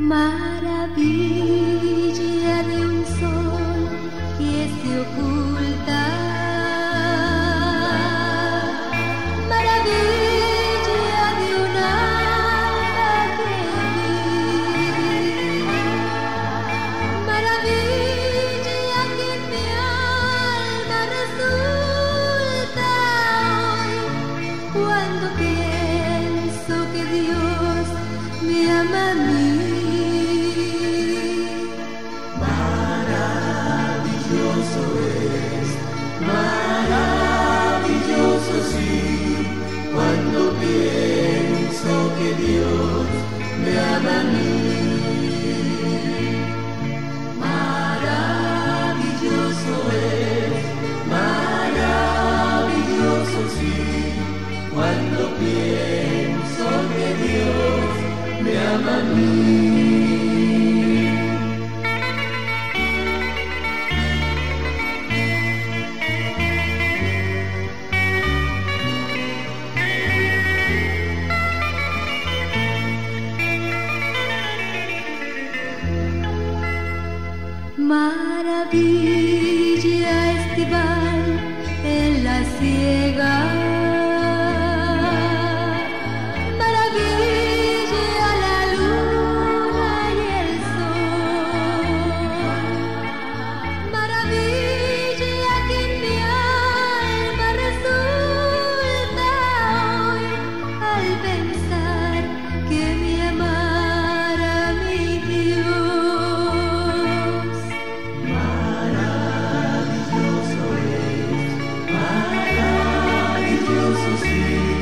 Maravilla de un sol que se oculta, maravilla de un alma que vive, maravilla que en mi alma resulta hoy cuando pienso que Dios me ama a mí. Maravilloso sí, cuando pienso que Dios me ama a mí. Maravilloso es, maravilloso sí, cuando pienso que Dios me ama a mí. Maravilla estival en la siega, maravilla la luna y el sol, maravilla que en mi alma resulta hoy al pensar que me amara mi Dios. Maravilloso sí.